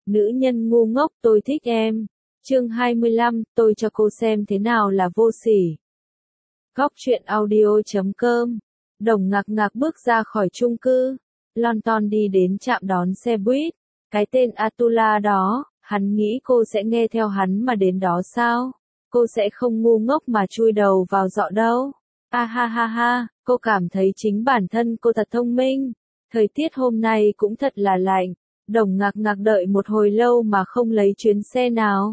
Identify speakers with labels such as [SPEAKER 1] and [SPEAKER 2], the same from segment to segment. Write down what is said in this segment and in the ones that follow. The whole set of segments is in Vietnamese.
[SPEAKER 1] Nữ nhân ngu ngốc, tôi thích em. Chương 25, tôi cho cô xem thế nào là vô sỉ. Góc truyện audio.com. Đồng Ngạc Ngạc bước ra khỏi chung cư. Lon đi đến trạm đón xe buýt. Cái tên Atula đó, hắn nghĩ cô sẽ nghe theo hắn mà đến đó sao? Cô sẽ không ngu ngốc mà chui đầu vào dọ đâu. Ha ha ha ha, cô cảm thấy chính bản thân cô thật thông minh. Thời tiết hôm nay cũng thật là lạnh. Đồng Ngạc Ngạc đợi một hồi lâu mà không lấy chuyến xe nào.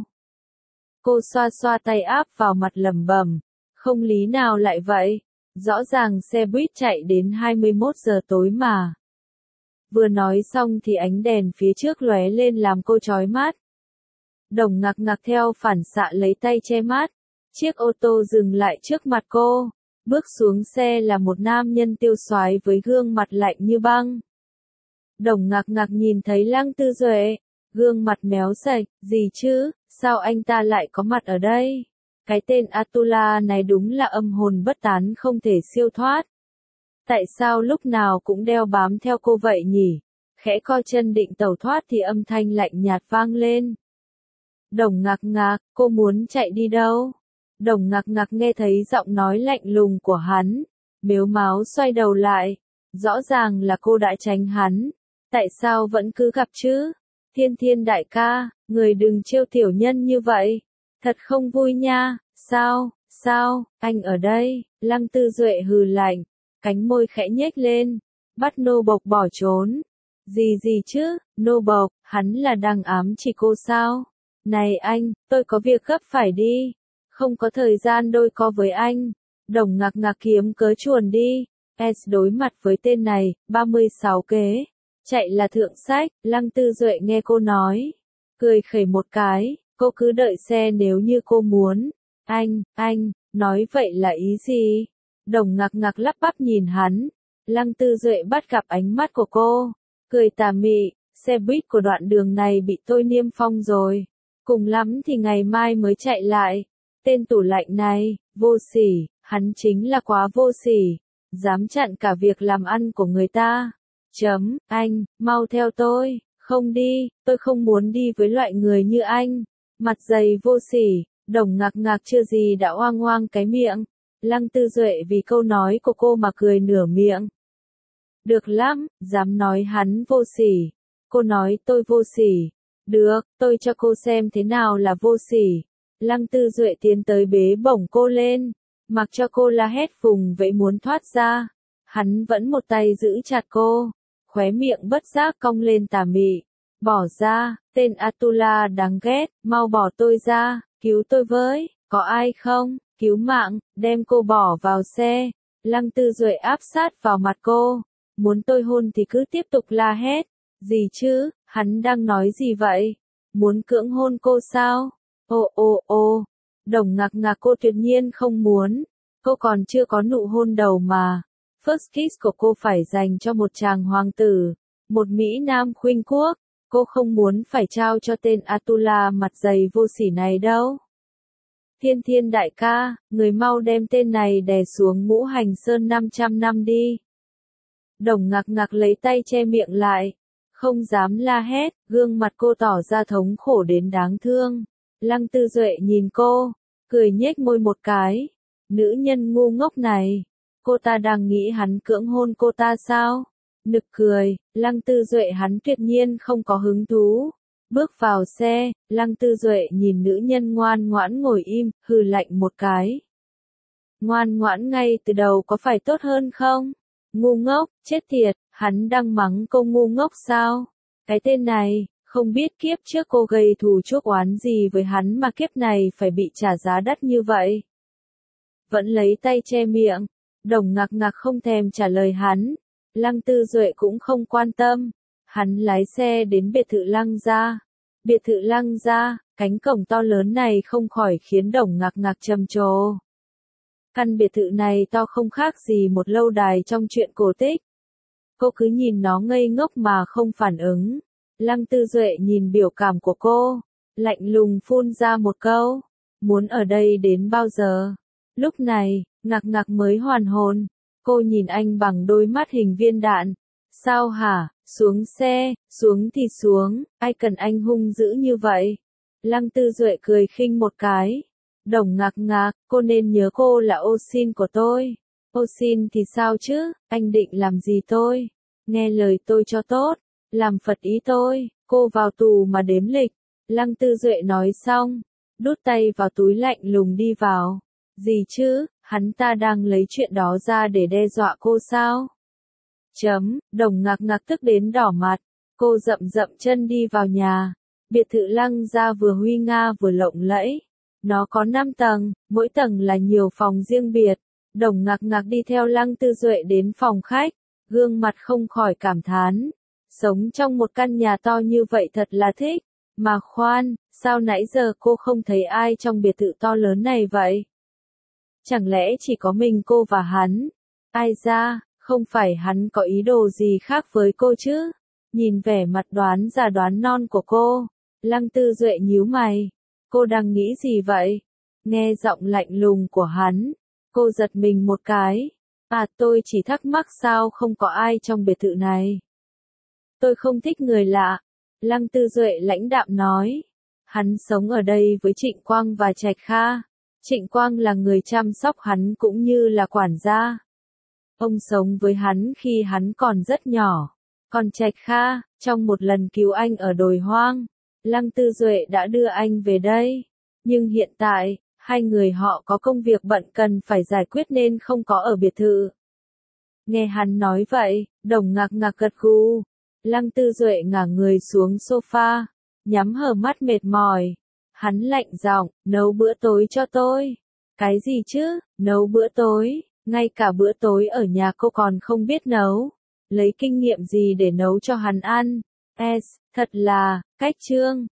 [SPEAKER 1] Cô xoa xoa tay áp vào mặt lẩm bẩm, không lý nào lại vậy, rõ ràng xe buýt chạy đến 21 giờ tối mà. Vừa nói xong thì ánh đèn phía trước lóe lên làm cô chói mắt. Đồng Ngạc Ngạc theo phản xạ lấy tay che mắt, chiếc ô tô dừng lại trước mặt cô, bước xuống xe là một nam nhân tiêu xoái với gương mặt lạnh như băng. Đồng Ngạc Ngạc nhìn thấy Lăng Tư Duệ, gương mặt méo sạch, gì chứ, sao anh ta lại có mặt ở đây? Cái tên Atula này đúng là âm hồn bất tán không thể siêu thoát. Tại sao lúc nào cũng đeo bám theo cô vậy nhỉ? Khẽ co chân định tẩu thoát thì âm thanh lạnh nhạt vang lên. Đồng Ngạc Ngạc, cô muốn chạy đi đâu? Đồng Ngạc Ngạc nghe thấy giọng nói lạnh lùng của hắn, mếu máo xoay đầu lại, rõ ràng là cô đã tránh hắn. Tại sao vẫn cứ gặp chứ? Thiên Thiên đại ca, người đừng trêu tiểu nhân như vậy. Thật không vui nha, sao, anh ở đây, Lăng Tư Duệ hừ lạnh, cánh môi khẽ nhếch lên, bắt nô bộc bỏ trốn. Gì chứ, nô bộc, hắn là đang ám chỉ cô sao? Này anh, tôi có việc gấp phải đi, không có thời gian đôi co với anh. Đồng Ngạc Ngạc kiếm cớ chuồn đi, đối mặt với tên này, 36 kế. Chạy là thượng sách, Lăng Tư Duệ nghe cô nói, cười khẩy một cái, cô cứ đợi xe nếu như cô muốn. Anh, nói vậy là ý gì? Đồng Ngạc Ngạc lắp bắp nhìn hắn, Lăng Tư Duệ bắt gặp ánh mắt của cô, cười tà mị, xe buýt của đoạn đường này bị tôi niêm phong rồi, cùng lắm thì ngày mai mới chạy lại. Tên tủ lạnh này, vô sỉ, hắn chính là quá vô sỉ, dám chặn cả việc làm ăn của người ta. Anh, mau theo tôi, không đi, tôi không muốn đi với loại người như anh. Mặt dày vô sỉ, Đồng Ngạc Ngạc chưa gì đã oang oang cái miệng. Lăng Tư Duệ vì câu nói của cô mà cười nửa miệng. Được lắm, dám nói hắn vô sỉ. Cô nói tôi vô sỉ. Được, tôi cho cô xem thế nào là vô sỉ. Lăng Tư Duệ tiến tới bế bổng cô lên, mặc cho cô la hét vùng vẫy muốn thoát ra. Hắn vẫn một tay giữ chặt cô, khóe miệng bất giác cong lên tà mị. Bỏ ra, tên Atula đáng ghét, mau bỏ tôi ra, cứu tôi với, có ai không, cứu mạng, đem cô bỏ vào xe. Lăng Tư Duệ áp sát vào mặt cô, muốn tôi hôn thì cứ tiếp tục la hét. Gì chứ, hắn đang nói gì vậy? Muốn cưỡng hôn cô sao? Ô, Đồng Ngạc Ngạc cô tuyệt nhiên không muốn, cô còn chưa có nụ hôn đầu mà. First kiss của cô phải dành cho một chàng hoàng tử, một Mỹ Nam khuynh quốc, cô không muốn phải trao cho tên Atula mặt dày vô sỉ này đâu. Thiên Thiên đại ca, người mau đem tên này đè xuống Ngũ Hành Sơn 500 năm đi. Đồng Ngạc Ngạc lấy tay che miệng lại, không dám la hét, gương mặt cô tỏ ra thống khổ đến đáng thương. Lăng Tư Duệ nhìn cô, cười nhếch môi một cái. Nữ nhân ngu ngốc này, cô ta đang nghĩ hắn cưỡng hôn cô ta sao? Nực cười, Lăng Tư Duệ hắn tuyệt nhiên không có hứng thú. Bước vào xe, Lăng Tư Duệ nhìn nữ nhân ngoan ngoãn ngồi im, hừ lạnh một cái. Ngoan ngoãn ngay từ đầu có phải tốt hơn không? Ngu ngốc, chết tiệt, hắn đang mắng cô ngu ngốc sao? Cái tên này, không biết kiếp trước cô gây thù chuốc oán gì với hắn mà kiếp này phải bị trả giá đắt như vậy. Vẫn lấy tay che miệng, Đồng Ngạc Ngạc không thèm trả lời hắn. Lăng Tư Duệ cũng không quan tâm. Hắn lái xe đến biệt thự Lăng gia. Biệt thự Lăng gia, cánh cổng to lớn này không khỏi khiến Đồng Ngạc Ngạc trầm trồ. Căn biệt thự này to không khác gì một lâu đài trong truyện cổ tích. Cô cứ nhìn nó ngây ngốc mà không phản ứng. Lăng Tư Duệ nhìn biểu cảm của cô, lạnh lùng phun ra một câu, muốn ở đây đến bao giờ? Lúc này, Ngạc Ngạc mới hoàn hồn, cô nhìn anh bằng đôi mắt hình viên đạn, Sao hả? Xuống xe, xuống thì xuống, ai cần anh hung dữ như vậy? Lăng Tư Duệ cười khinh một cái. Đồng ngạc ngạc, cô nên nhớ cô là ô sin của tôi. Ô sin thì sao chứ, anh định làm gì tôi? Nghe lời tôi cho tốt, làm phật ý tôi, cô vào tù mà đếm lịch. Lăng Tư Duệ nói xong, đút tay vào túi lạnh lùng đi vào. Gì chứ, hắn ta đang lấy chuyện đó ra để đe dọa cô sao? Đồng ngạc ngạc tức đến đỏ mặt, cô dậm dậm chân đi vào nhà. Biệt thự Lăng gia vừa huy nga vừa lộng lẫy. Nó có 5 tầng, mỗi tầng là nhiều phòng riêng biệt. Đồng ngạc ngạc đi theo Lăng Tư Duệ đến phòng khách, gương mặt không khỏi cảm thán. Sống trong một căn nhà to như vậy thật là thích. Mà khoan, sao nãy giờ cô không thấy ai trong biệt thự to lớn này vậy? Chẳng lẽ chỉ có mình cô và hắn? Ai ra, không phải hắn có ý đồ gì khác với cô chứ? Nhìn vẻ mặt đoán già đoán non của cô, Lăng Tư Duệ nhíu mày. Cô đang nghĩ gì vậy? Nghe giọng lạnh lùng của hắn, cô giật mình một cái. À, tôi chỉ thắc mắc sao không có ai trong biệt thự này. Tôi không thích người lạ. Lăng Tư Duệ lãnh đạm nói. Hắn sống ở đây với Trịnh Quang và Trạch Kha. Trịnh Quang là người chăm sóc hắn cũng như là quản gia. Ông sống với hắn khi hắn còn rất nhỏ. Còn Trạch Kha, trong một lần cứu anh ở đồi hoang, Lăng Tư Duệ đã đưa anh về đây. Nhưng hiện tại, hai người họ có công việc bận cần phải giải quyết nên không có ở biệt thự. Nghe hắn nói vậy, Đồng ngạc ngạc gật gù. Lăng Tư Duệ ngả người xuống sofa, nhắm hờ mắt mệt mỏi. Hắn lạnh giọng, nấu bữa tối cho tôi. Cái gì chứ, nấu bữa tối, ngay cả bữa tối ở nhà cô còn không biết nấu. Lấy kinh nghiệm gì để nấu cho hắn ăn? Thật là, cách chương.